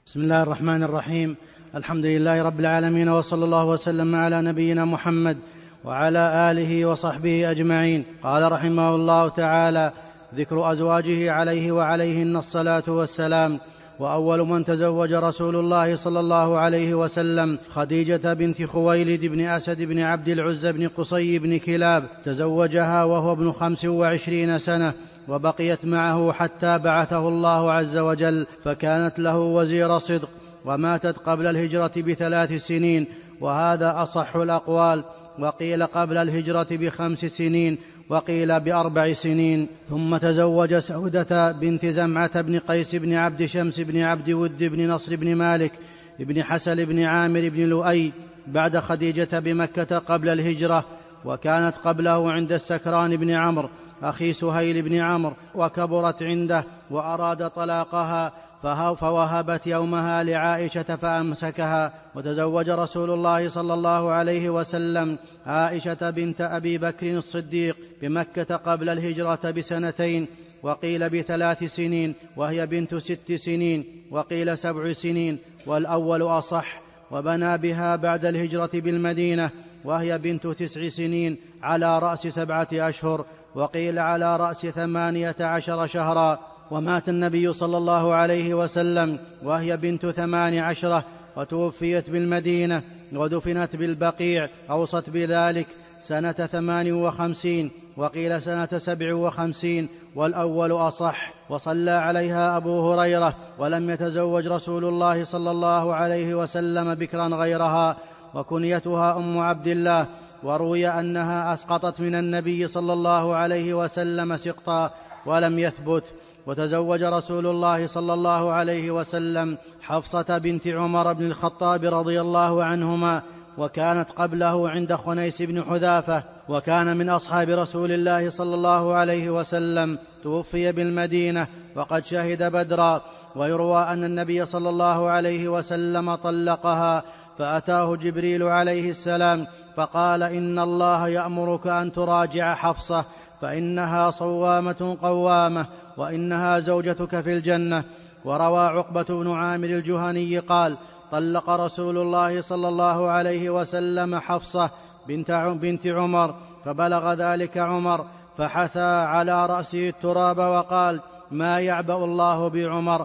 بسم الله الرحمن الرحيم. الحمد لله رب العالمين، وصلى الله وسلم على نبينا محمد وعلى آله وصحبه أجمعين. قال رحمه الله تعالى: ذكر أزواجه عليه وعليهن الصلاة والسلام. وأول من تزوج رسول الله صلى الله عليه وسلم خديجة بنت خويلد بن أسد بن عبد العزى بن قصي بن كلاب، تزوجها وهو ابن 25 سنة، وبقيت معه حتى بعثه الله عز وجل، فكانت له وزير صدق، وماتت قبل الهجرة ب3 سنين، وهذا أصح الأقوال، وقيل قبل الهجرة ب5 سنين، وقيل ب4 سنين. ثم تزوج سودة بنت زمعة بن قيس بن عبد شمس بن عبد ود بن نصر بن مالك بن حسل بن عامر بن لؤي بعد خديجة بمكة قبل الهجرة، وكانت قبله عند السكران بن عمرو أخي سهيل بن عمرو، وكبرت عنده وأراد طلاقها، فوهبت يومها لعائشة فأمسكها. وتزوج رسول الله صلى الله عليه وسلم عائشة بنت أبي بكر الصديق بمكة قبل الهجرة ب2، وقيل ب3 سنين، وهي بنت 6 سنين، وقيل 7 سنين، والأول أصح. وبنى بها بعد الهجرة بالمدينة، وهي بنت 9 سنين على رأس 7 أشهر، وقيل على رأس 18 شهرا. ومات النبي صلى الله عليه وسلم وهي بنت 18، وتوفيت بالمدينة، ودفنت بالبقيع أوصت بذلك سنة 58، وقيل سنة 57، والأول أصح. وصلى عليها أبو هريرة، ولم يتزوج رسول الله صلى الله عليه وسلم بكرا غيرها، وكنيتها أم عبد الله. وروي أنها أسقطت من النبي صلى الله عليه وسلم سقطا، ولم يثبت. وتزوج رسول الله صلى الله عليه وسلم حفصة بنت عمر بن الخطاب رضي الله عنهما، وكانت قبله عند خنيس بن حذافة، وكان من أصحاب رسول الله صلى الله عليه وسلم، توفي بالمدينة وقد شهد بدرا. ويروى أن النبي صلى الله عليه وسلم طلقها، فأتاه جبريل عليه السلام فقال: إن الله يأمرك أن تراجع حفصة، فإنها صوامة قوامة، وإنها زوجتك في الجنة. وروى عقبة بن عامر الجهني قال: طلق رسول الله صلى الله عليه وسلم حفصة بنت عمر، فبلغ ذلك عمر، فحثى على رأسه التراب وقال: ما يعبأ الله بعمر،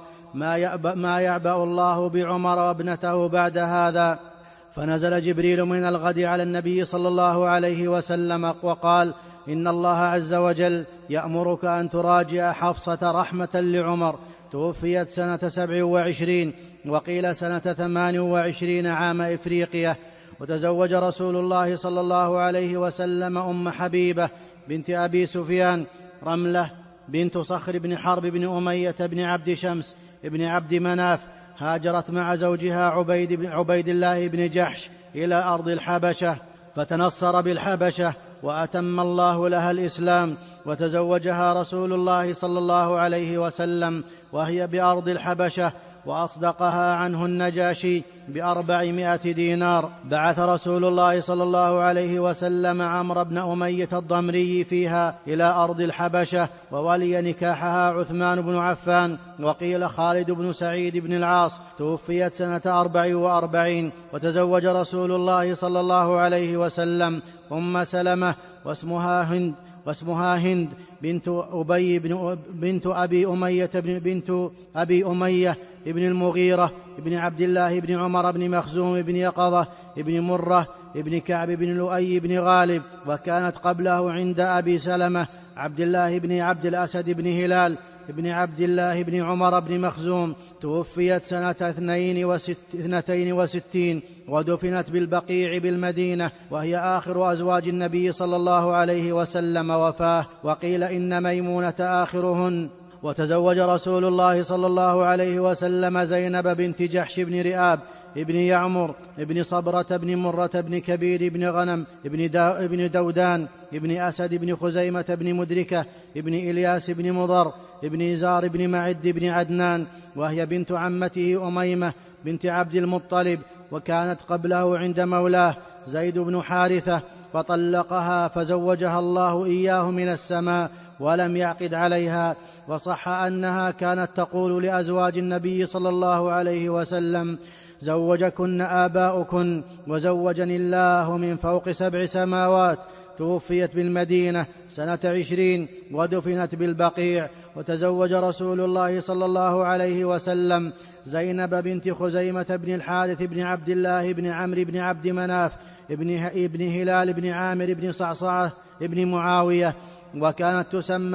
ما يعبأ الله بعمر وابنته بعد هذا. فنزل جبريل من الغد على النبي صلى الله عليه وسلم وقال: إن الله عز وجل يأمرك أن تراجع حفصة رحمة لعمر. توفيت سنة 27، وقيل سنة 28 عام إفريقية. وتزوج رسول الله صلى الله عليه وسلم أم حبيبة بنت أبي سفيان رملة بنت صخر بن حرب بن أمية بن عبد شمس بن عبد مناف، هاجرت مع زوجها عبيد الله بن جحش إلى أرض الحبشة، فتنصر بالحبشة، وأتم الله لها الإسلام. وتزوجها رسول الله صلى الله عليه وسلم وهي بأرض الحبشة، وأصدقها عنه النجاشي ب400 دينار. بعث رسول الله صلى الله عليه وسلم عمرو بن أمية الضمري فيها إلى أرض الحبشة، وولي نكاحها عثمان بن عفان، وقيل خالد بن سعيد بن العاص. توفيت سنة 44. وتزوج رسول الله صلى الله عليه وسلم أم سلمة واسمها هند بنت أبي أمية ابن المغيرة ابن عبد الله بن عمر بن مخزوم بن يقظة ابن مرة ابن كعب بن لؤي بن غالب، وكانت قبله عند أبي سلمة عبد الله بن عبد الأسد بن هلال ابن عبد الله بن عمر بن مخزوم. توفيت سنة 62، ودفنت بالبقيع بالمدينة، وهي آخر أزواج النبي صلى الله عليه وسلم وفاه، وقيل إن ميمونة آخرهن. وتزوج رسول الله صلى الله عليه وسلم زينب بنت جحش بن رئاب ابن يعمر ابن صبرة بن مرة بن كبير بن غنم ابن دودان ابن أسد بن خزيمة بن مدركة ابن إلياس بن مضر ابن إزار بن معد بن عدنان، وهي بنت عمته أميمة بنت عبد المطلب، وكانت قبله عند مولاه زيد بن حارثة، فطلقها، فزوجها الله إياه من السماء، ولم يعقد عليها. وصح أنها كانت تقول لأزواج النبي صلى الله عليه وسلم: زوجكن آباؤكن وزوجني الله من فوق 7 سماوات. توفيت بالمدينة سنة 20 ودفنت بالبقيع. وتزوج رسول الله صلى الله عليه وسلم زينب بنت خزيمة بن الحارث بن عبد الله بن عمرو بن عبد مناف ابن هلال بن عامر بن صعصعة بن معاوية، وكانت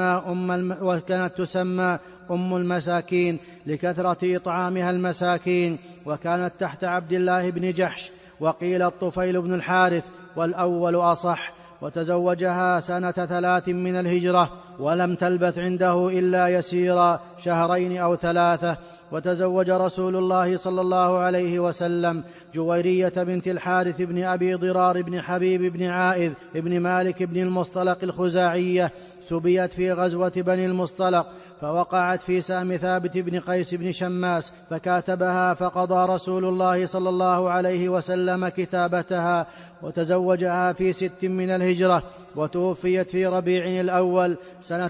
تسمى أم المساكين لكثرة إطعامها المساكين، وكانت تحت عبد الله بن جحش، وقيل الطفيل بن الحارث والأول أصح. وتزوجها سنة 3 من الهجرة، ولم تلبث عنده إلا يسيرا 2 أو 3. وتزوج رسول الله صلى الله عليه وسلم جويرية بنت الحارث بن أبي ضرار بن حبيب بن عائذ بن مالك بن المصطلق الخزاعية، سبيت في غزوة بني المصطلق، فوقعت في سهم ثابت بن قيس بن شماس، فكاتبها، فقضى رسول الله صلى الله عليه وسلم كتابتها. وتزوجها في 6 من الهجرة، وتوفيت في ربيع الأول سنة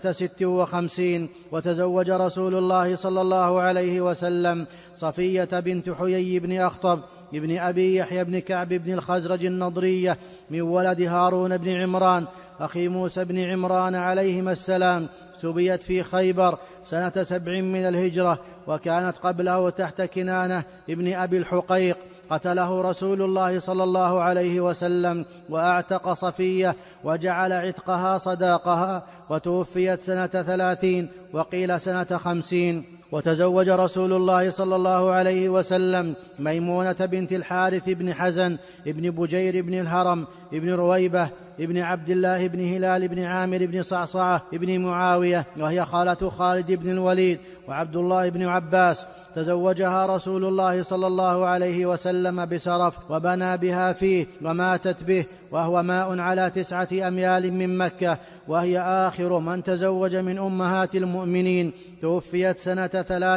56. وتزوج رسول الله صلى الله عليه وسلم صفية بنت حيي بن أخطب ابن أبي يحيى بن كعب بن الخزرج النضرية من ولد هارون بن عمران أخي موسى بن عمران عليهما السلام، سبيت في خيبر سنة 7 من الهجرة، وكانت قبله تحت كنانة ابن أبي الحقيق، قتله رسول الله صلى الله عليه وسلم، وأعتق صفية وجعل عتقها صداقها، وتوفيت سنة 30 وقيل سنة 50. وتزوج رسول الله صلى الله عليه وسلم ميمونة بنت الحارث بن حزن ابن بجير بن الهرم ابن رويبة ابن عبد الله بن هلال بن عامر بن صعصعة ابن معاوية، وهي خالة خالد بن الوليد وعبد الله بن عباس. تزوجها رسول الله صلى الله عليه وسلم بسرف، وبنى بها فيه، وماتت به، وهو ماء على 9 أميال من مكة، وهي آخر من تزوج من أمهات المؤمنين. توفيت سنة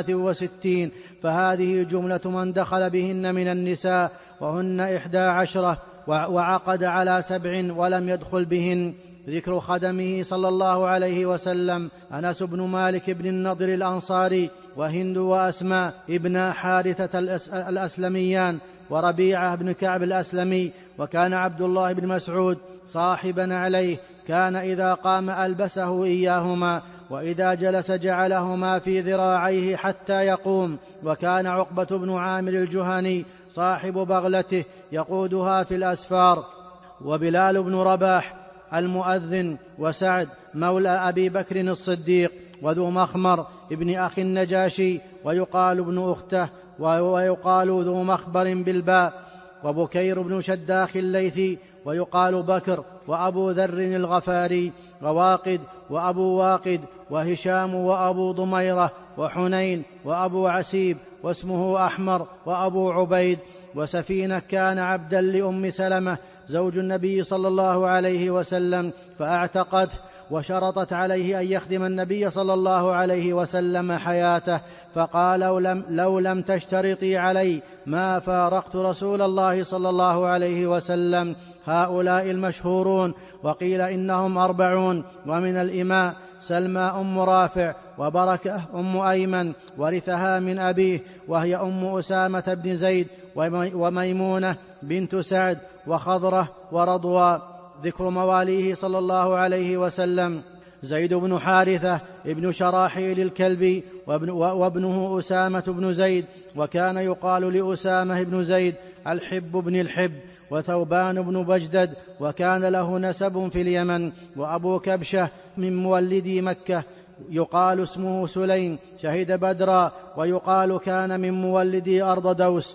63. فهذه جملة من دخل بهن من النساء، وهن 11، وعقد على 7 ولم يدخل بهن. ذكر خدمه صلى الله عليه وسلم: أنس بن مالك بن النضر الأنصاري، وهند وأسماء ابن حارثة الأسلميان، وربيعة بن كعب الأسلمي. وكان عبد الله بن مسعود صاحبا عليه، كان إذا قام ألبسه إياهما، وإذا جلس جعلهما في ذراعيه حتى يقوم. وكان عقبة بن عامر الجهني صاحب بغلته يقودها في الأسفار. وبلال بن رباح المؤذن، وسعد مولى أبي بكر الصديق، وذو مخمر ابن أخي النجاشي، ويقال ابن أخته، ويقال ذو مخبر بالباء. وبكير بن شداخ الليثي، ويقال بكر، وأبو ذر الغفاري، وواقد وأبو واقد، وهشام وأبو ضميرة، وحنين وأبو عسيب، واسمه أحمر، وأبو عبيد. وسفينة كان عبدا لأم سلمة زوج النبي صلى الله عليه وسلم، فاعتقته، وشرطت عليه أن يخدم النبي صلى الله عليه وسلم حياته، فقال: لو لم تشترطي علي ما فارقت رسول الله صلى الله عليه وسلم. هؤلاء المشهورون، وقيل إنهم 40. ومن الإماء سلمى أم رافع، وبركة أم أيمن ورثها من أبيه، وهي أم أسامة بن زيد، وميمونة بنت سعد، وخضرة، ورضوى. ذكر مواليه صلى الله عليه وسلم: زيد بن حارثة ابن شراحيل الكلبي، وابنه أسامة بن زيد، وكان يقال لأسامة بن زيد الحب بن الحب، وثوبان بن بجدد، وكان له نسب في اليمن. وأبو كبشة من مولدي مكة، يقال اسمه سليم، شهد بدرا، ويقال كان من مولدي أرض دوس.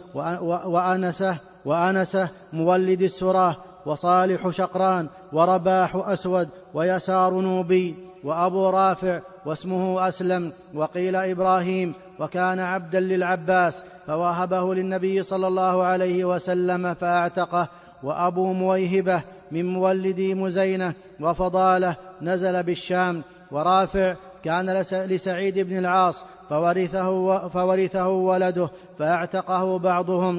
وأنسة مولد السراه، وصالح شقران، ورباح أسود، ويسار نوبي. وأبو رافع واسمه أسلم، وقيل إبراهيم، وكان عبدا للعباس، فوهبه للنبي صلى الله عليه وسلم فأعتقه. وأبو مويهبة من مولدي مزينة، وفضالة نزل بالشام. ورافع كان لسعيد بن العاص، فورثه ولده، فاعتقه بعضهم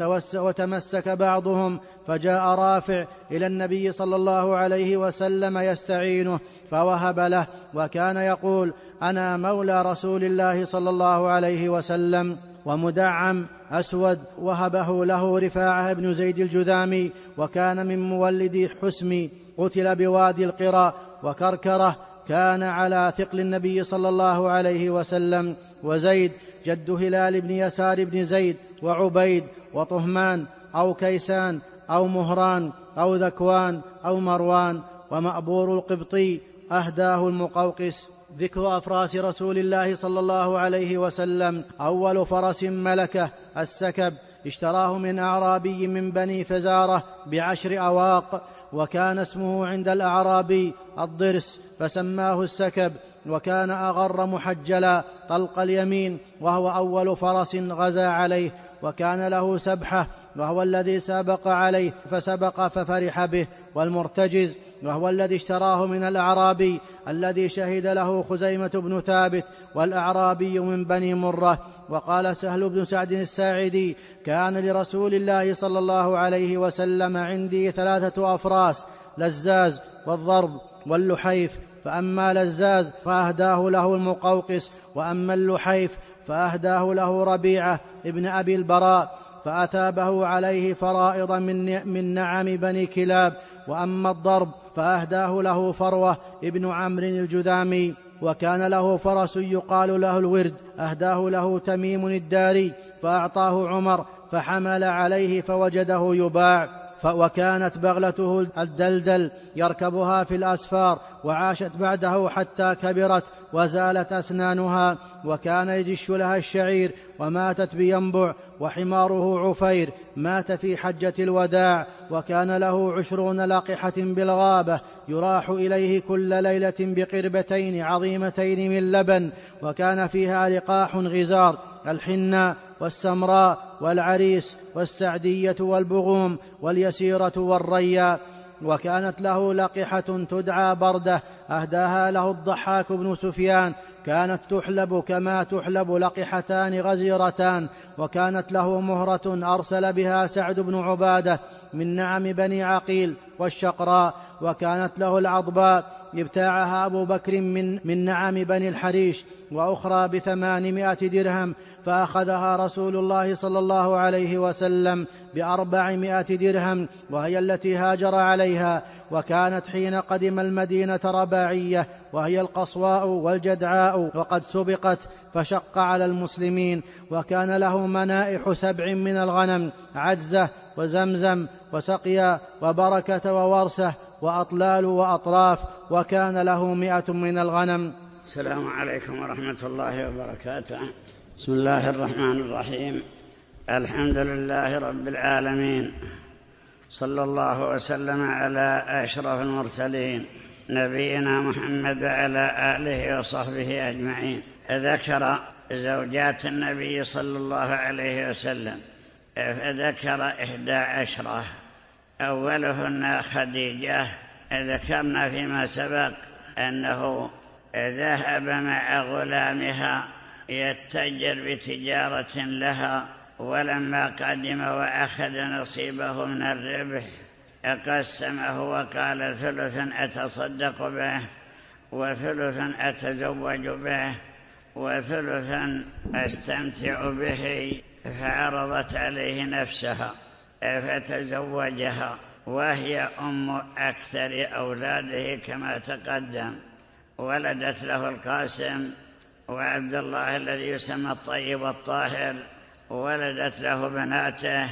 وتمسك بعضهم، فجاء رافع إلى النبي صلى الله عليه وسلم يستعينه فوهب له، وكان يقول: أنا مولى رسول الله صلى الله عليه وسلم. ومدعم أسود وهبه له رفاعة بن زيد الجذامي، وكان من مولدي حسمي، قتل بوادي القرى. وكركرة كان على ثقل النبي صلى الله عليه وسلم. وزيد جد هلال بن يسار بن زيد، وعبيد، وطهمان أو كيسان أو مهران أو ذكوان أو مروان. ومأبور القبطي أهداه المقوقس. ذكر أفراس رسول الله صلى الله عليه وسلم: أول فرس ملكه السكب، اشتراه من أعرابي من بني فزارة ب10 أواق، وكان اسمه عند الأعرابي الضرس، فسماه السكب. وكان أغر محجلا طلق اليمين، وهو أول فرس غزا عليه. وكان له سبحة، وهو الذي سابق عليه فسبق ففرح به. والمرتجز، وهو الذي اشتراه من الأعرابي الذي شهد له خزيمة بن ثابت، والأعرابي من بني مرة. وقال سهل بن سعد الساعدي: كان لرسول الله صلى الله عليه وسلم عندي 3 أفراس: لزاز والضرب واللحيف، فأما لزاز فأهداه له المقوقس، وأما اللحيف فأهداه له ربيعة ابن أبي البراء، فأثابه عليه فرائض من نعم بني كلاب. وأما الضرب فأهداه له فروة ابن عمرو الجذامي. وكان له فرس يقال له الورد، أهداه له تميم الداري، فأعطاه عمر، فحمل عليه فوجده يباع. وكانت بغلته الدلدل يركبها في الأسفار، وعاشت بعده حتى كبرت وزالت أسنانها، وكان يدش لها الشعير، وماتت بينبع. وحماره عفير مات في حجة الوداع. وكان له 20 لقحة بالغابة، يراح إليه كل ليلة بقربتين عظيمتين من لبن، وكان فيها لقاح غزار: الحناء والسمراء والعريس والسعدية والبغوم واليسيرة والريا. وكانت له لقحة تدعى بردة، أهداها له الضحاك بن سفيان، كانت تحلب كما تحلب لقحتان غزيرتان. وكانت له مهرة أرسل بها سعد بن عبادة من نعم بني عقيل والشقراء. وكانت له العضباء، ابتاعها أبو بكر من نعم بني الحريش، وأخرى ب800 درهم، فأخذها رسول الله صلى الله عليه وسلم ب400 درهم، وهي التي هاجر عليها. وكانت حين قدم المدينة رباعية، وهي القصواء والجدعاء، وقد سبقت فشق على المسلمين. وكان له منائح 7 من الغنم: عجزة وزمزم وسقيا وبركة وورسة وأطلال وأطراف. وكان له 100 من الغنم. السلام عليكم ورحمة الله وبركاته. بسم الله الرحمن الرحيم. الحمد لله رب العالمين، صلى الله وسلم على أشرف المرسلين نبينا محمد وعلى آله وصحبه أجمعين. ذكر زوجات النبي صلى الله عليه وسلم، فذكر 11، أولهن خديجة. ذكرنا فيما سبق أنه ذهب مع غلامها يتجر بتجارة لها، ولما قدم وأخذ نصيبه من الربح قسمه وقال: 3 أتصدق به، و3 أتزوج به، و3 أستمتع به. فعرضت عليه نفسها فتزوجها، وهي أم أكثر أولاده كما تقدم. ولدت له القاسم وعبد الله الذي يسمى الطيب والطاهر، ولدت له بناته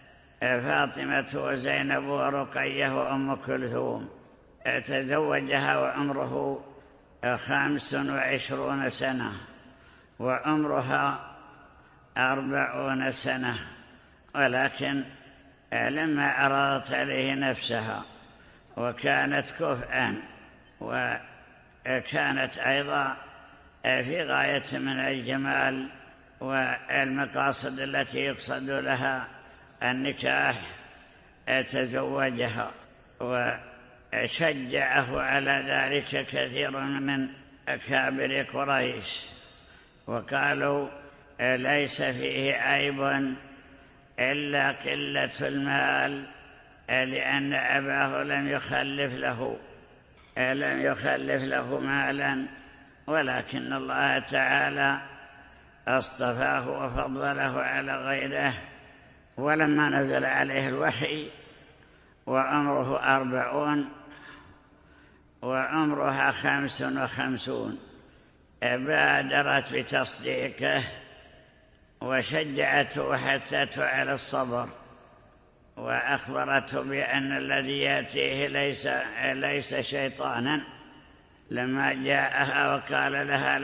فاطمة وزينب ورقية وأم كلثوم. تزوجها وعمره 25 سنة، وعمرها 40 سنة. ولكن لما أرادت عليه نفسها وكانت كفءا، وكانت أيضا في غاية من الجمال والمقاصد التي يقصد لها النكاح، تزوجها. وشجعه على ذلك كثير من أكابر قريش، وقالوا: ليس فيه عيب إلا قلة المال، لأن أباه لم يخلف له مالا، ولكن الله تعالى اصطفاه وفضله على غيره. ولما نزل عليه الوحي وعمره 40 وعمرها 55 بادرت بتصديقه وشجعته وحثته على الصبر، وأخبرته بأن الذي يأتيه ليس شيطانا. لما جاءها وقال لها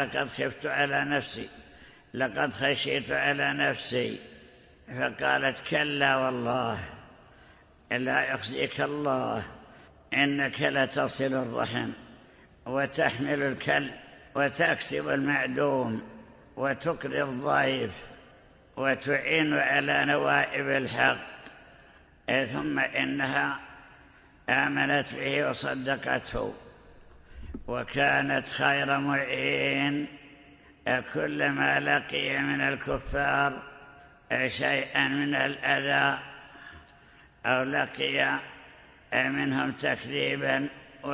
لقد خشيت على نفسي، فقالت كلا والله لا يخزيك الله، إنك لتصل الرحم وتحمل الكل وتكسب المعدوم وتقري الضيف وتعين على نوائب الحق. ثم إنها آمنت به وصدقته، وكانت خير معين. كلما لقي من الكفار شيئا من الأذى أو لقي منهم تكذيبا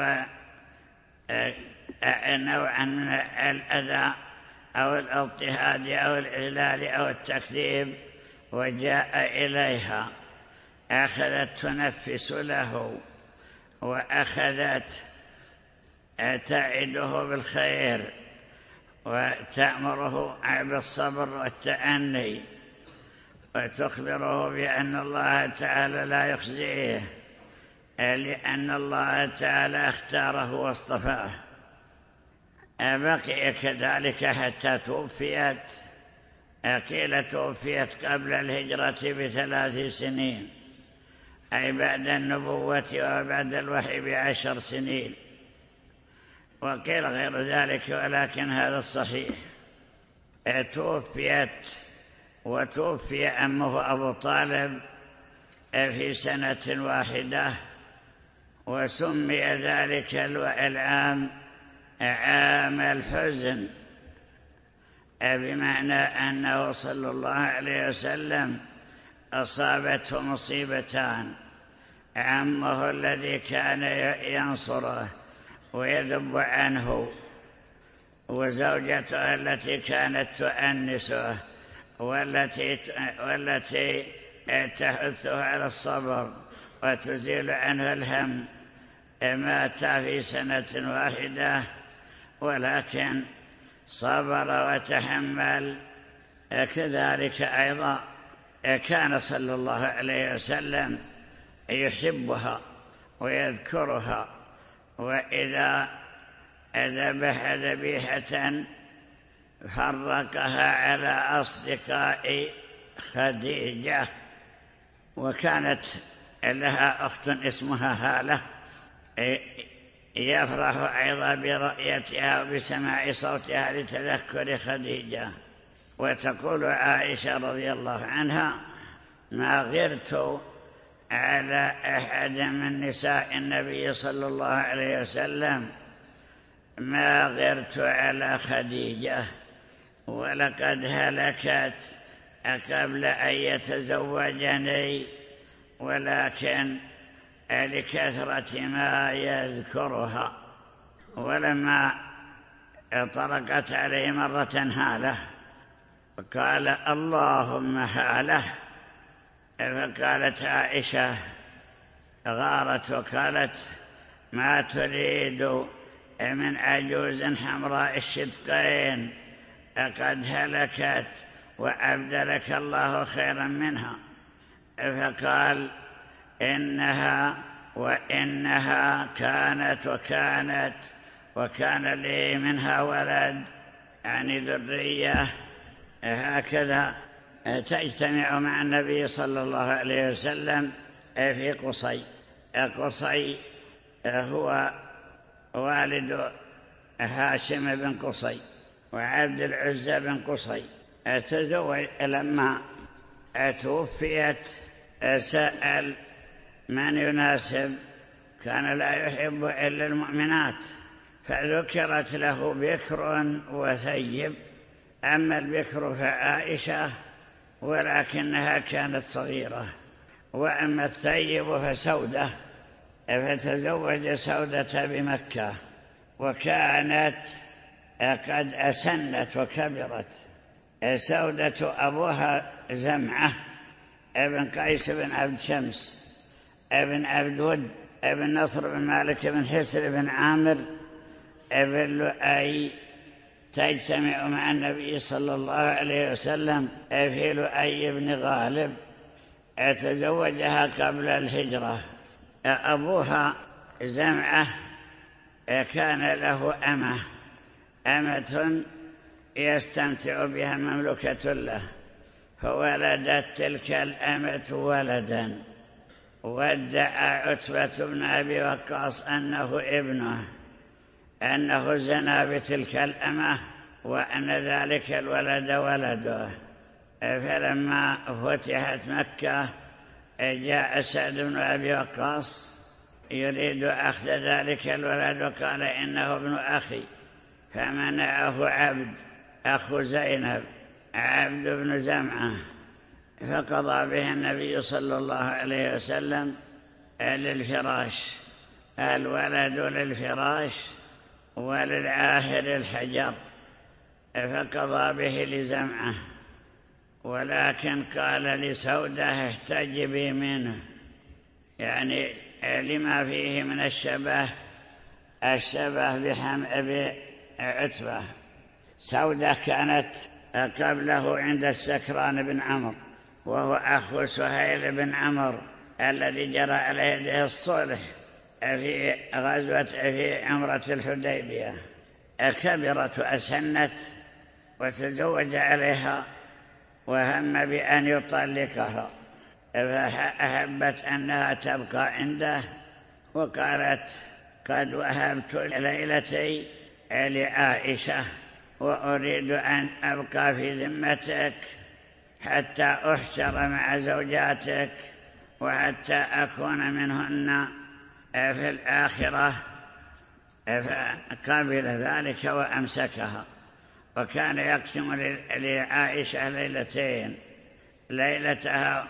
ونوعا من الأذى أو الاضطهاد أو الإذلال أو التكذيب وجاء إليها، أخذت تنفس له وأخذت تعده بالخير وتأمره بالصبر والتأني، وتخبره بأن الله تعالى لا يخزيه، لأن الله تعالى اختاره واصطفاه. بقي كذلك حتى توفيت. قيل توفيت قبل الهجرة ب3 سنين، أي بعد النبوة وبعد الوحي ب10 سنين، وقيل غير ذلك، ولكن هذا الصحيح. توفيت وتوفي أمه أبو طالب في سنة واحدة، وسمي ذلك العام عام الحزن، بمعنى أنه صلى الله عليه وسلم أصابته مصيبتان: عمه الذي كان ينصره ويذب عنه، وزوجته التي كانت تؤنسه والتي تحثه على الصبر وتزيل عنه الهم. مات في سنة واحدة، ولكن صبر وتحمل. كذلك أيضا كان صلى الله عليه وسلم يحبها ويذكرها، وإذا ذبح ذبيحة فرقها على أصدقاء خديجة. وكانت لها أخت اسمها هالة، يفرح أيضا برؤيتها وبسماع صوتها لتذكر خديجة. وتقول عائشة رضي الله عنها: ما غرت على أحد من نساء النبي صلى الله عليه وسلم ما غرت على خديجة، ولقد هلكت قبل أن يتزوجني، ولكن لكثرة ما يذكرها. ولما طرقت عليه مرة هالة قال: اللهم هالة. فقالت عائشة غارت وقالت: ما تريد من عجوز حمراء الشدقين، قد هلكت وأبدلك الله خيرا منها. فقال: وإنها كانت وكان لي منها ولد، يعني ذرية، هكذا تجتمع مع النبي صلى الله عليه وسلم في قصي. قصي هو والد هاشم بن قصي وعبد العزى بن قصي. تزوج لما توفيت سأل من يناسب، كان لا يحب إلا المؤمنات، فذكرت له بكر وثيب أما البكر فعائشة ولكنها كانت صغيرة، وأما الثيب فسودة، فتزوج سودة بمكة، وكانت قد أسنت وكبرت. سودة أبوها زمعة ابن قيس بن عبد شمس ابن عبد ود ابن نصر بن مالك بن حسر بن عامر ابن لؤي، تجتمع مع النبي صلى الله عليه وسلم في لؤي بن غالب، تزوجها قبل الهجرة. أبوها زمعة كان له أمة يستمتع بها مملكة له، فولدت تلك الأمة ولدا، وادعى عتبة بن أبي وقاص أنه ابنه، أنه زنى بتلك الأمة وأن ذلك الولد ولده. فلما فتحت مكة جاء سعد بن أبي وقاص يريد أخذ ذلك الولد، وقال إنه ابن أخي، فمنعه عبد أخو زينب، عبد بن زمعة، فقضى به النبي صلى الله عليه وسلم للفراش، الولد للفراش وللعاهر الحجر، فقضى به لزمعة. ولكن قال لسودة احتجبي منه، يعني لما فيه من الشبه بعتبة. سودة كانت قبله عند السكران بن عمرو، وهو أخو سهيل بن عمرو الذي جرى على يده الصلح في عمرة الحديبية. كبرت وأسنت وتزوج عليها، وهم بأن يطلقها، فأحبت أنها تبقى عنده، وقالت قد وهبت ليلتي لعائشة وأريد أن أبقى في ذمتك حتى أحشر مع زوجاتك وحتى أكون منهن في الآخرة. فقبل ذلك وأمسكها، وكان يقسم لعائشة ليلتين، ليلتها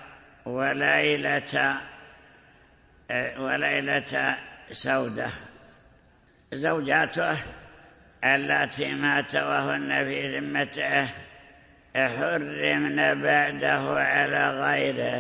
وليلة سودة. زوجاته اللاتي مات وهن في ذمته حرمن بعده على غيره،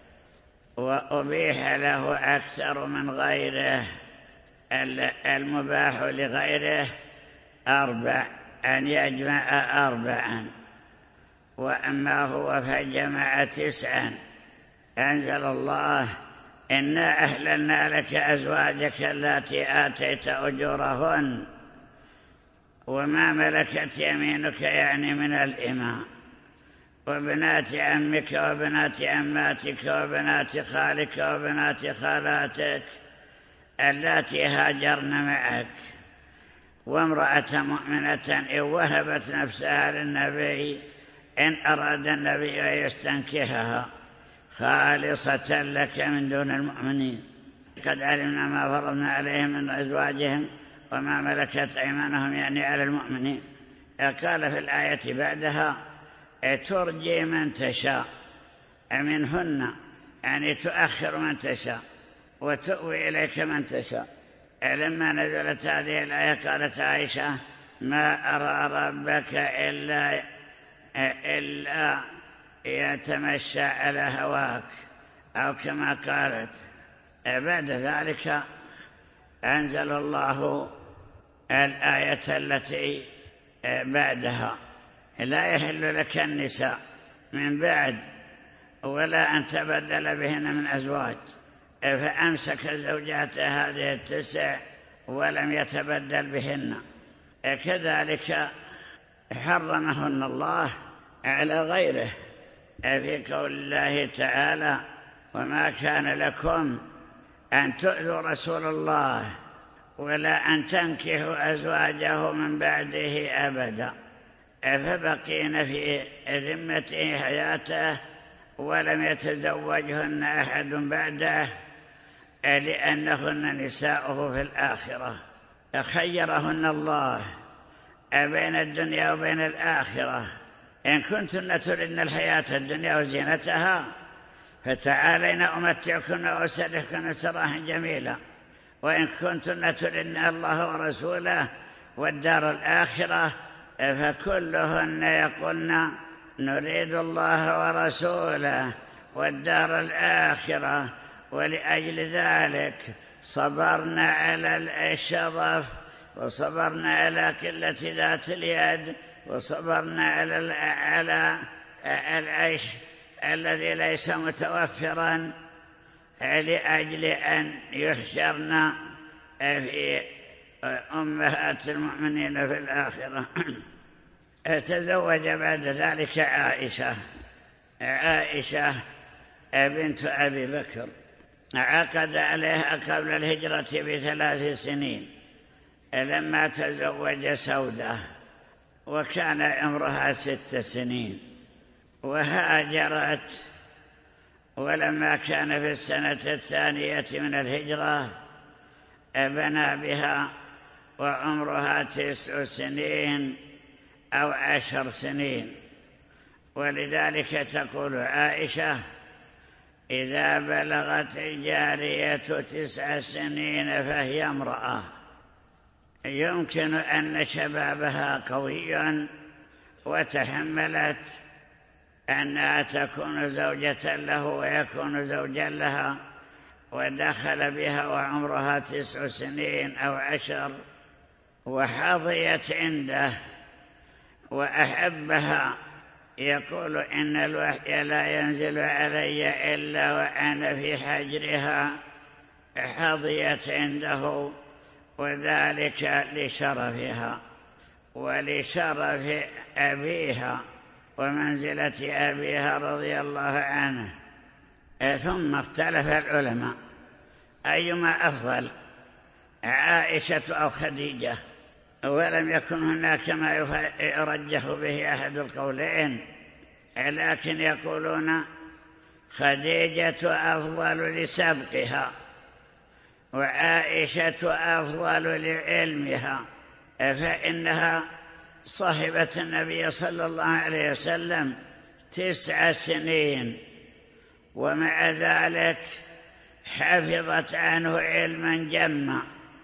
وأبيح له أكثر من غيره. المباح لغيره 4، أن يجمع 4، وأما هو فجمع 9. أنزل الله إنا أهللنا لك أزواجك التي آتيت أجورهن وما ملكت يمينك، يعني من الإماء، وبنات عمك وبنات عماتك وبنات خالك وبنات خالاتك التي هاجرن معك، وامرأة مؤمنة إن وهبت نفسها للنبي إن أراد النبي أن يستنكحها خالصة لك من دون المؤمنين، قد علمنا ما فرضنا عليهم من أزواجهم وما ملكت أيمانهم، يعني على المؤمنين. قال في الآية بعدها ترجي من تشاء منهن، يعني تؤخر من تشاء وتؤوي إليك من تشاء. لما نزلت هذه الآية قالت عائشة ما أرى ربك إلا يتمشى على هواك، أو كما قالت. بعد ذلك أنزل الله الآية التي بعدها لا يحل لك النساء من بعد ولا أن تبدل بهن من أزواج، فأمسك زوجات هذه 9 ولم يتبدل بهن. كذلك حرمهن الله على غيره في قول الله تعالى وما كان لكم أن تؤذوا رسول الله ولا أن تنكحوا أزواجه من بعده أبدا، فبقين في ذمته حياته ولم يتزوجهن أحد بعده لأنهن نساؤه في الآخرة. خيرهن الله بين الدنيا وبين الآخرة. إن كنتن تردن الحياة الدنيا وزينتها فتعالين أمتعكن وأسرحكن سراحا جميلا، وإن كنتن تردن الله ورسوله والدار الآخرة فكلهن يقولن نريد الله ورسوله والدار الآخرة، ولأجل ذلك صبرنا على الشظف، وصبرنا على قلة ذات اليد، وصبرنا على العيش الذي ليس متوفرا، لأجل أن يحشرنا في أمهات المؤمنين في الآخرة. تزوج بعد ذلك عائشة بنت أبي بكر، عقد عليها قبل الهجرة ب3 سنين لما تزوج سودة، وكان عمرها 6 سنين، وهاجرت. ولما كان في السنة 2 من الهجرة بنى بها وعمرها 9 سنين أو 10 سنين. ولذلك تقول عائشة: إذا بلغت الجارية 9 سنين فهي امرأة، يمكن أن شبابها قوي وتحملت أنها تكون زوجة له ويكون زوجا لها، ودخل بها وعمرها 9 سنين أو 10، وحظيت عنده وأحبها. يقول: إن الوحي لا ينزل علي إلا وأنا في حجرها. حظيت عنده، وذلك لشرفها ولشرف أبيها ومنزلة أبيها رضي الله عنه. ثم اختلف العلماء أيما أفضل، عائشة أو خديجة، ولم يكن هناك ما يرجح به أحد القولين، لكن يقولون خديجة أفضل لسبقها وعائشة أفضل لعلمها، فإنها صاحبة النبي صلى الله عليه وسلم 9 سنين، ومع ذلك حفظت عنه علما جما،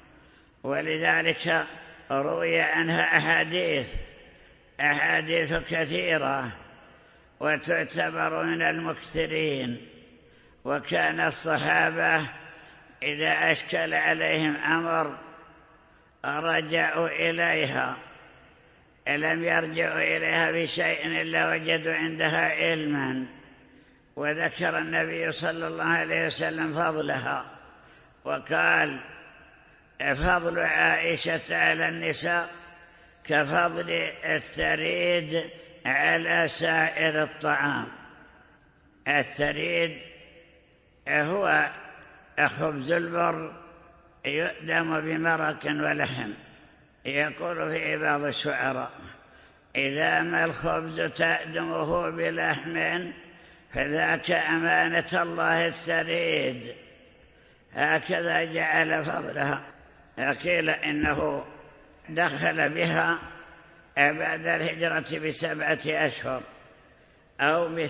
ولذلك روي عنها أحاديث كثيرة وتعتبر من المكثرين. وكان الصحابة إذا أشكل عليهم أمر رجعوا إليها، لم يرجعوا إليها بشيء إلا وجدوا عندها علما. وذكر النبي صلى الله عليه وسلم فضلها، وقال: فضل عائشة على النساء كفضل الثريد على سائر الطعام. الثريد هو خبز البر يؤدم بمرق ولحم. يقول في بعض الشعراء: إذا ما الخبز تأدمه بلحم فذاك أمانة الله الثريد. هكذا جعل فضلها. قيل إنه دخل بها بعد الهجرة ب7 أشهر أو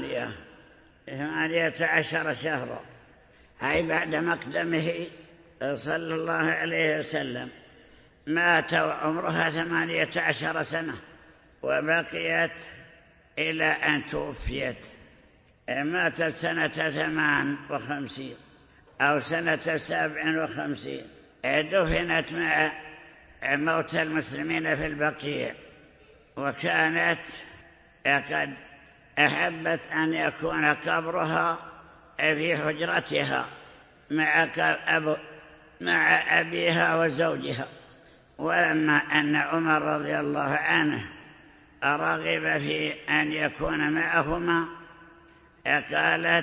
ب18 شهرا، أي بعد مقدمه صلى الله عليه وسلم. مات وعمرها 18 سنة، وبقيت إلى أن توفيت. ماتت سنة 58 أو سنة 57. دفنت مع موتى المسلمين في البقيع، وكانت قد أحبت أن يكون قبرها في حجرتها مع أبيها وزوجها. ولما أن عمر رضي الله عنه رغب في أن يكون معهما قالت: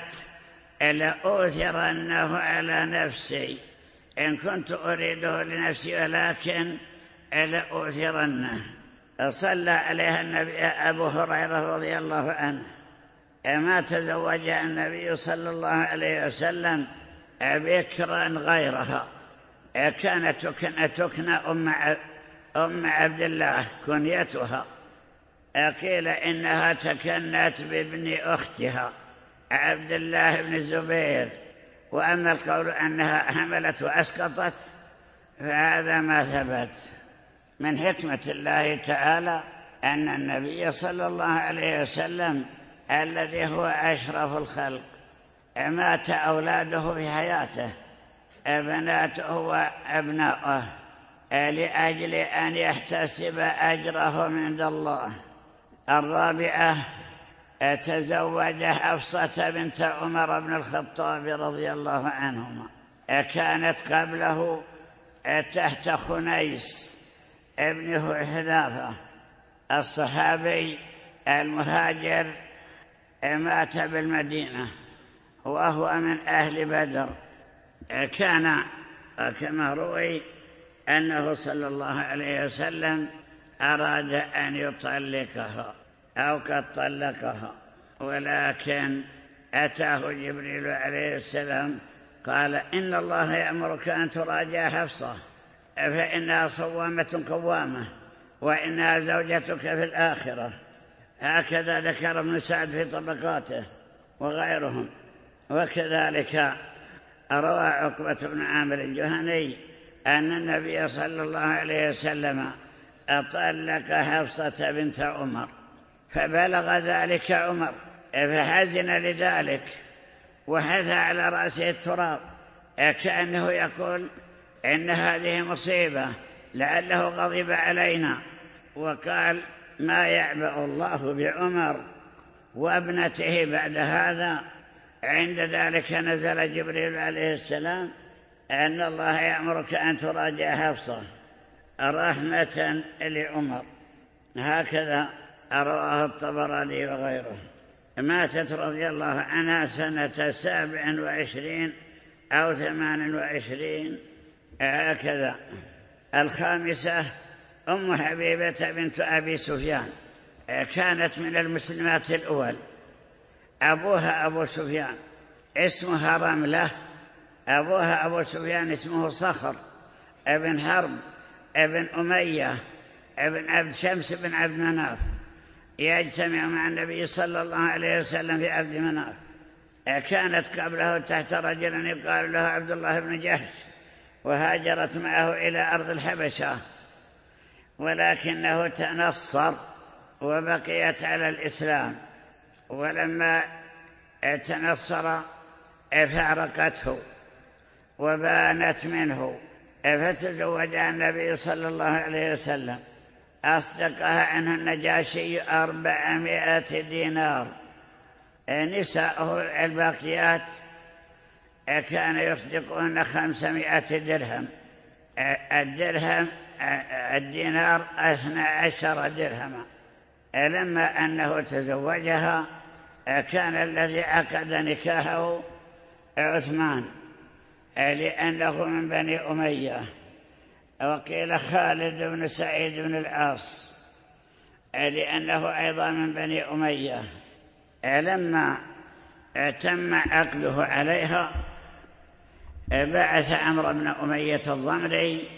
لأؤثرنه على نفسي، إن كنت أريده لنفسي ولكن لأؤثرنه. صلى عليها النبي أبو هريرة رضي الله عنه: ما تزوج النبي صلى الله عليه وسلم بكرا غيرها. كانت تكنى أم عبد الله كنيتها، قيل إنها تكنت بابن أختها عبد الله بن الزبير، وأما القول أنها حملت وأسقطت فهذا ما ثبت. من حكمة الله تعالى أن النبي صلى الله عليه وسلم الذي هو أشرف الخلق مات أولاده في حياته، بناته وأبناؤه، لأجل أن يحتسب أجرهم عند الله. الرابعة تزوج حفصة بنت عمر بن الخطاب رضي الله عنهما، كانت قبله تحت خنيس ابن حذافة الصحابي المهاجر، مات بالمدينة وهو من أهل بدر. كان كما روي أنه صلى الله عليه وسلم أراد أن يطلقها أو قد طلقها، ولكن أتاه جبريل عليه السلام قال إن الله يأمرك أن تراجع حفصة فإنها صوامة قوامة وإنها زوجتك في الآخرة. هكذا ذكر ابن سعد في طبقاته وغيرهم. وكذلك روى عقبة بن عامر الجهني أن النبي صلى الله عليه وسلم أطلق حفصة بنت عمر، فبلغ ذلك عمر فحزن لذلك وحث على رأسه التراب، كأنه يقول إن هذه مصيبة لعله غضب علينا، وقال ما يعبأ الله بعمر وابنته بعد هذا. عند ذلك نزل جبريل عليه السلام أن الله يأمرك أن تراجع حفصة رحمة لعمر. هكذا رواه الطبراني وغيره. ماتت رضي الله عنها سنة 27 أو 28 هكذا. الخامسة أم حبيبة بنت أبي سفيان، كانت من المسلمات الأول. أبوها أبو سفيان اسمها رملة، أبوها أبو سفيان اسمه صخر ابن حرب ابن أمية ابن عبد شمس بن عبد مناف، يجتمع مع النبي صلى الله عليه وسلم في عبد مناف. كانت قبله تحت رجل يقال له عبد الله بن جحش، وهاجرت معه إلى أرض الحبشة، ولكنه تنصر وبقيت على الإسلام، ولما تنصر فارقته وبانت منه، فتزوجها النبي صلى الله عليه وسلم. أصدقها عنه النجاشي 400 دينار. نساءه الباقيات كان يصدقون 500 درهم. الدينار 12 درهما. لما أنه تزوجها كان الذي عقد نكاحه عثمان، لأنه من بني أمية، وقيل خالد بن سعيد بن العاص لأنه أيضا من بني أمية. لما تم عقده عليها بعث عمرو بن أمية الضمري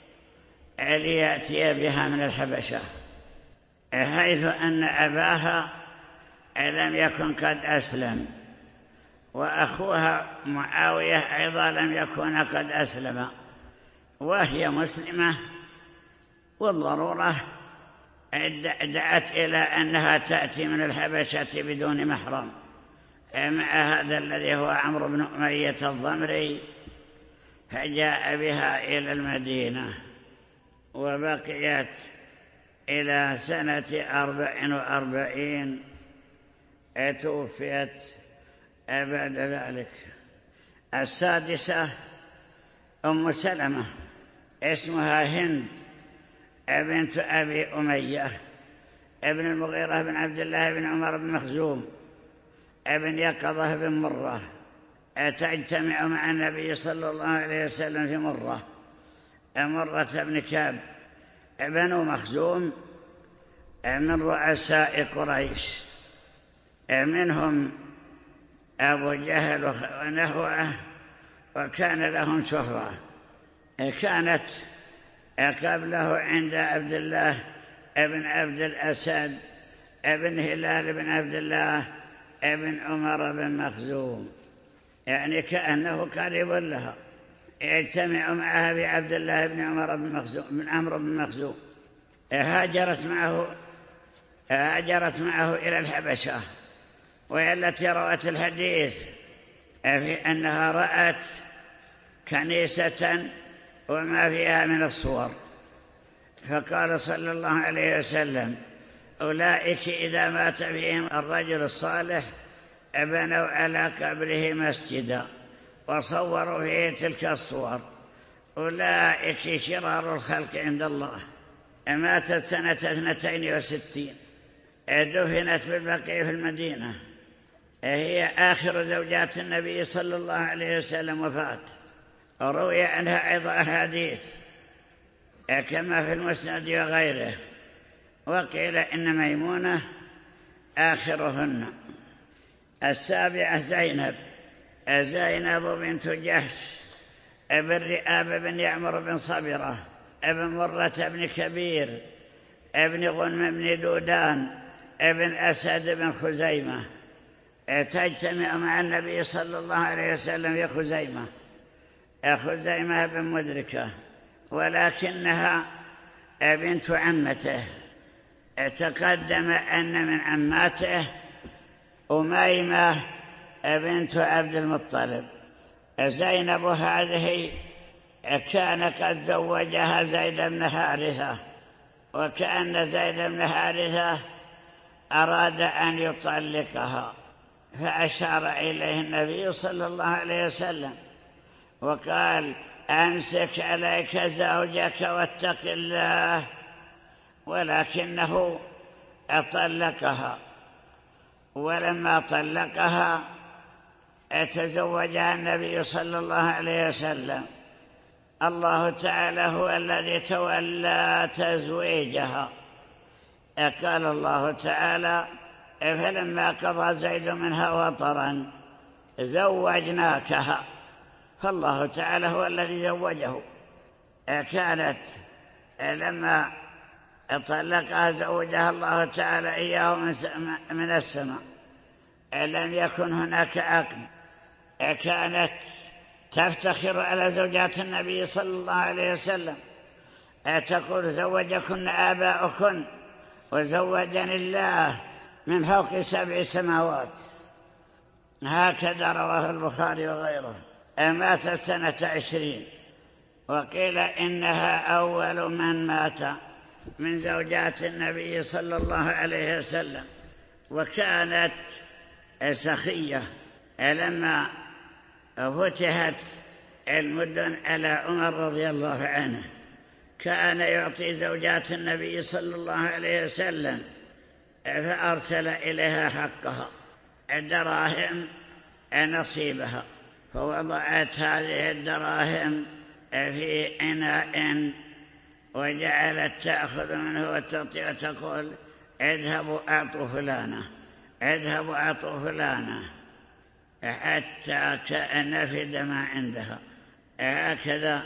ليأتي بها من الحبشة، حيث أن أباها لم يكن قد أسلم، وأخوها معاوية أيضا لم يكن قد أسلم، وهي مسلمة، والضرورة دعت إلى أنها تأتي من الحبشة بدون محرم مع هذا الذي هو عمرو بن أمية الضمري، فجاء بها إلى المدينة، وبقيت إلى سنة 44 توفيت بعد ذلك. السادسة أم سلمة اسمها هند بنت أبي أمية ابن المغيرة بن عبد الله بن عمر بن مخزوم ابن يقظة بن مرة، تجتمع مع النبي صلى الله عليه وسلم في مرة بن كعب. بنو مخزوم من رؤساء قريش، منهم أبو جهل ونحوه، وكان لهم شهرة. كانت قبله عند عبد الله ابن عبد الأسد ابن هلال بن عبد الله ابن عمر بن مخزوم، يعني كأنه قريب لها، يجتمع معها بعبد الله بن عمر بن عمرو بن مخزوم. هاجرت معه إلى الحبشة، وهي التي روت الحديث في أنها رأت كنيسة وما فيها من الصور، فقال صلى الله عليه وسلم: أولئك إذا مات بهم الرجل الصالح بنوا على قبره مسجدا وصوروا فيه تلك الصور، أولئك شرار الخلق عند الله. ماتت سنة 62، دفنت بالبقيع في المدينة، هي آخر زوجات النبي صلى الله عليه وسلم وفاة. روي عنها أيضا أحاديث كما في المسند وغيره، وقيل إن ميمونة آخرهن. 7 زينب بنت جحش ابن رئاب بن يعمر بن صبرة ابن مرة بن كبير ابن غنم بن دودان ابن أسد بن خزيمة، تجتمع مع النبي صلى الله عليه وسلم في خزيمة بن مدركة، ولكنها بنت عمته. تقدم أن من عماته أميمة بنت عبد المطلب. زينب هذه كان قد زوجها زيد بن حارثة، وكأن زيد بن حارثة أراد أن يطلقها، فأشار إليه النبي صلى الله عليه وسلم وقال: أمسك عليك زوجك واتق الله. ولكنه طلقها، ولما طلقها تزوجها النبي صلى الله عليه وسلم. الله تعالى هو الذي تولى تزويجها. قال الله تعالى: فلما قضى زيد منها وطرا زوجناكها. فالله تعالى هو الذي زوجه. كانت لما طلقها زوجها الله تعالى إياه من السماء، لم يكن هناك عقد. كانت تفتخر على زوجات النبي صلى الله عليه وسلم، تقول: زوجكن آباؤكن وزوجني الله من فوق 7 سماوات. هكذا رواه البخاري وغيره. ماتت سنة 20، وقيل إنها أول من مات من زوجات النبي صلى الله عليه وسلم، وكانت سخية. لما فتحت المدن على عمر رضي الله عنه كان يعطي زوجات النبي صلى الله عليه وسلم، فأرسل إليها حقها الدراهم نصيبها، فوضعت هذه الدراهم في إناء وجعلت تأخذ منه وتعطي وتقول: اذهبوا أعطوا فلانة، اذهبوا أعطوا فلانة، حتى نفد ما عندها. هكذا.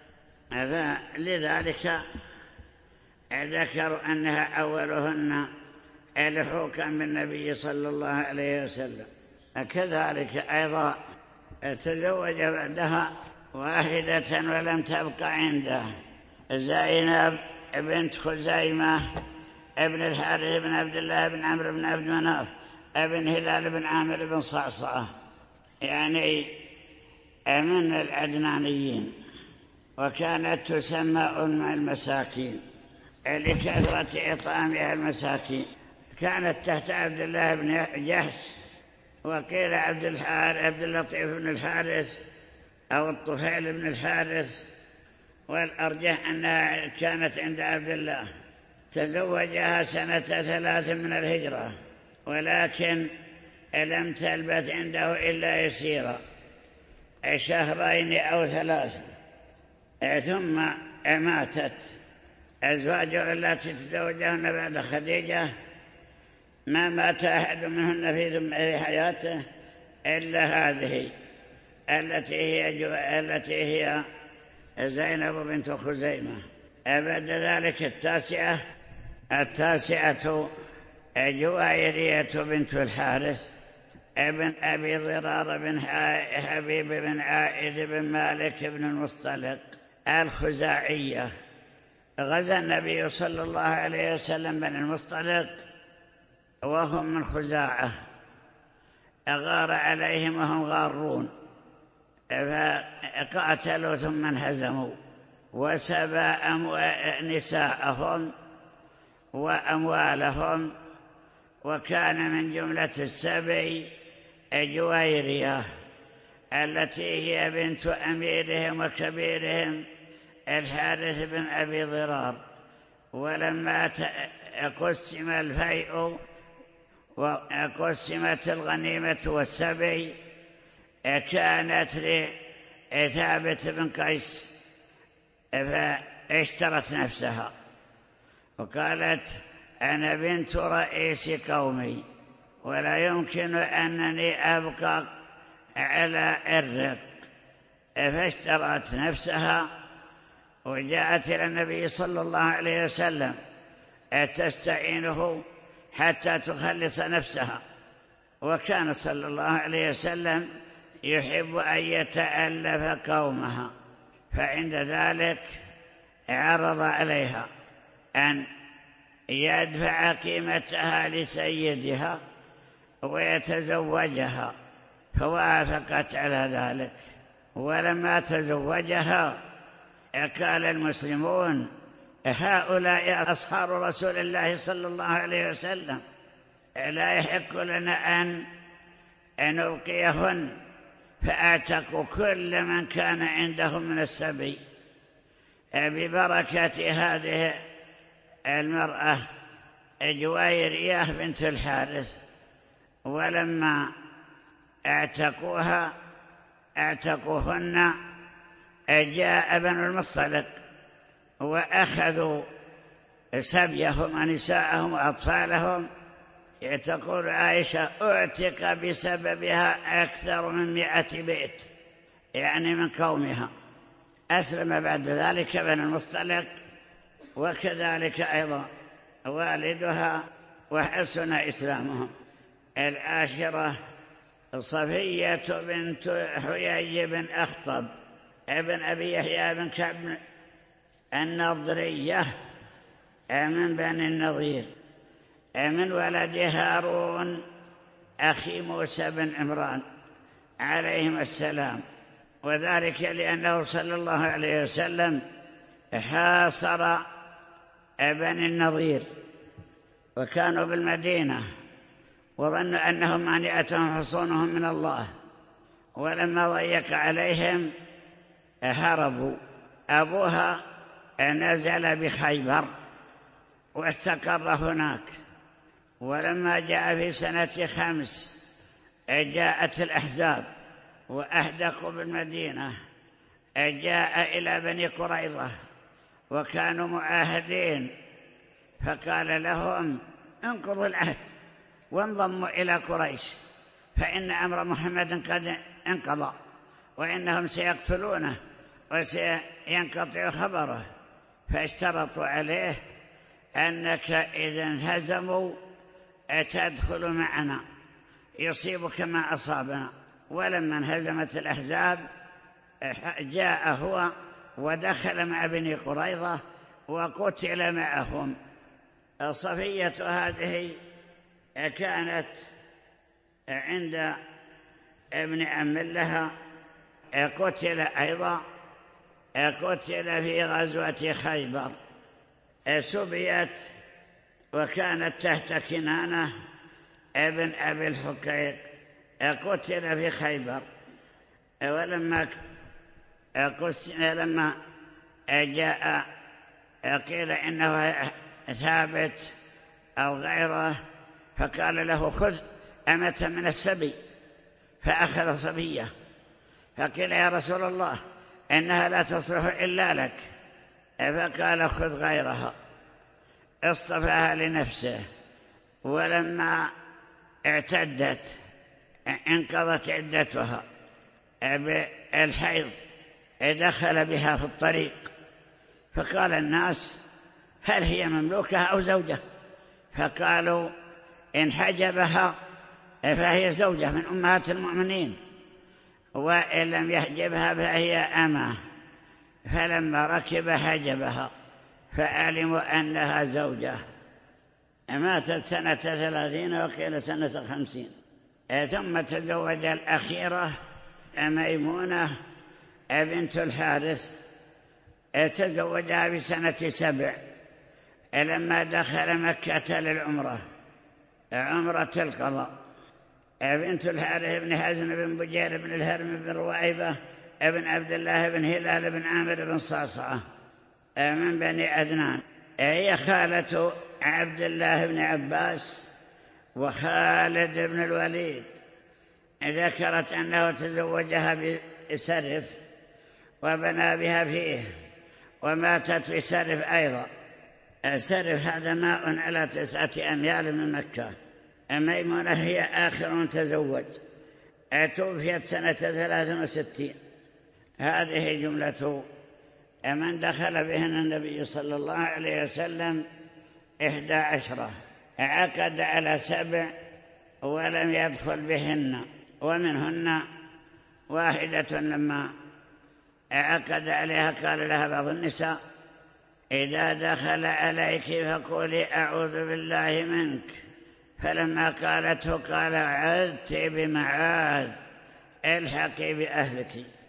لذلك ذكروا أنها أولهن لحوكا بالنبي صلى الله عليه وسلم. كذلك أيضا تزوج بعدها واحدة ولم تبق عنده، زينب بنت خزيمة ابن الحارث بن عبد الله بن عمرو بن عبد مناف ابن هلال بن عامر بن صعصعة، يعني من العدنانيين، وكانت تسمى أم المساكين لكثرة إطعامها المساكين. كانت تحت عبد الله بن جحش، وقيل عبد اللطيف بن الحارث أو الطفيل بن الحارث، والأرجح أنها كانت عند عبد الله. تزوجها سنة 3 من الهجرة، ولكن لم تلبث عنده إلا يسيرا، 2 أو 3 ثم ماتت. أزواجه التي تزوجهن بعد خديجة ما مات أحد منهن في حياته إلا هذه التي هي زينب بنت خزيمة. بعد ذلك التاسعة جويرية بنت الحارث ابن أبي ضرار بن حبيب بن عائد بن مالك بن المصطلق الخزاعية. غزا النبي صلى الله عليه وسلم بن المصطلق وهم من خزاعة، أغار عليهم وهم غارون، فقاتلوا ثم انهزموا وسبى نساءهم وأموالهم. وكان من جملة السبي جويرية التي هي بنت أميرهم وكبيرهم الحارث بن أبي ضرار. ولما قسم الفيء وقسمت الغنيمة والسبي كانت لثابت بن قيس، فاشترت نفسها وقالت أنا بنت رئيس قومي ولا يمكن أنني أبقى على الرق، فاشترت نفسها وجاءت إلى النبي صلى الله عليه وسلم تستعينه حتى تخلص نفسها. وكان صلى الله عليه وسلم يحب أن يتألف قومها، فعند ذلك عرض عليها أن يدفع قيمتها لسيدها ويتزوجها، فوافقت على ذلك. ولما تزوجها قال المسلمون هؤلاء أصحاب رسول الله صلى الله عليه وسلم، لا يحق لنا أن نبقيهن، فأعتقوا كل من كان عندهم من السبي ببركة هذه المرأة جويرية بنت الحارث. ولما اعتقوهن جاء بنو المصطلق وأخذوا سبيهم ونساءهم وأطفالهم. تقول عائشة اعتق بسببها أكثر من 100 بيت، يعني من قومها. أسلم بعد ذلك بنو المصطلق، وكذلك أيضا والدها، وحسن إسلامهم. العاشرة صفية بنت حيي بن أخطب ابن أبي يحيى بن كعب النضرية من بني النضير، من ولد هارون أخي موسى بن عمران عليهم السلام. وذلك لأنه صلى الله عليه وسلم حاصر بني النضير وكانوا بالمدينة، وظنوا أنهم مانعتهم حصونهم من الله، ولما ضيق عليهم هربوا. أبوها نزل بخيبر واستقر هناك. ولما جاء في سنة 5 جاءت الأحزاب وأحدقوا بالمدينة. جاء إلى بني قريظة وكانوا معاهدين، فقال لهم انقضوا العهد وانضموا إلى قريش، فإن أمر محمد قد انقضى، وإنهم سيقتلونه وسينقطع خبره. فاشترطوا عليه أنك إذا انهزموا تدخل معنا يصيبك ما أصابنا. ولما انهزمت الأحزاب جاء هو ودخل مع بني قريظة وقتل معهم. صفية هذه كانت عند ابن عم لها، قتل أيضا، قتل في غزوة خيبر. سبيت وكانت تحت كنانة ابن أبي الحقيق، قتل في خيبر. ولما جاء قيل إنه ثابت أو غيره، فقال له خذ أمة من السبي، فأخذ صبية. فقيل يا رسول الله إنها لا تصلح إلا لك، فقال خذ غيرها، اصطفاها لنفسه. ولما اعتدت انقضت عدتها بالحيض دخل بها في الطريق، فقال الناس: هل هي مملوكة أو زوجة؟ فقالوا: إن حجبها فهي زوجة من أمهات المؤمنين، وإن لم يحجبها فهي أمة. فلما ركب حجبها فعلموا أنها زوجة. ماتت سنة 30 وقيل سنة 50. ثم تزوج الأخيرة ميمونة بنت الحارث، تزوجها بسنة 7 لما دخل مكة للعمرة، عمرة القضاء. بنت الحارث بن حزن بن بجير بن الهرم بن رويبة بن عبد الله بن هلال بن عامر بن صعصعة من بني عدنان، هي خالة عبد الله بن عباس وخالد بن الوليد. ذكرت أنه تزوجها بسرف وبنى بها فيه، وماتت في سرف أيضا. سرف هذا ماء على 9 أميال من مكة. ميمونة هي آخر تزوج، توفيت سنة 63. هذه جملة من دخل بهن النبي صلى الله عليه وسلم 11، عقد على 7 ولم يدخل بهن، ومنهن واحدة لما عقد عليها قال لها بعض النساء: إذا دخل عليك فقولي أعوذ بالله منك. فلما قالته قال: عذت بمعاذ، الحقي بأهلك.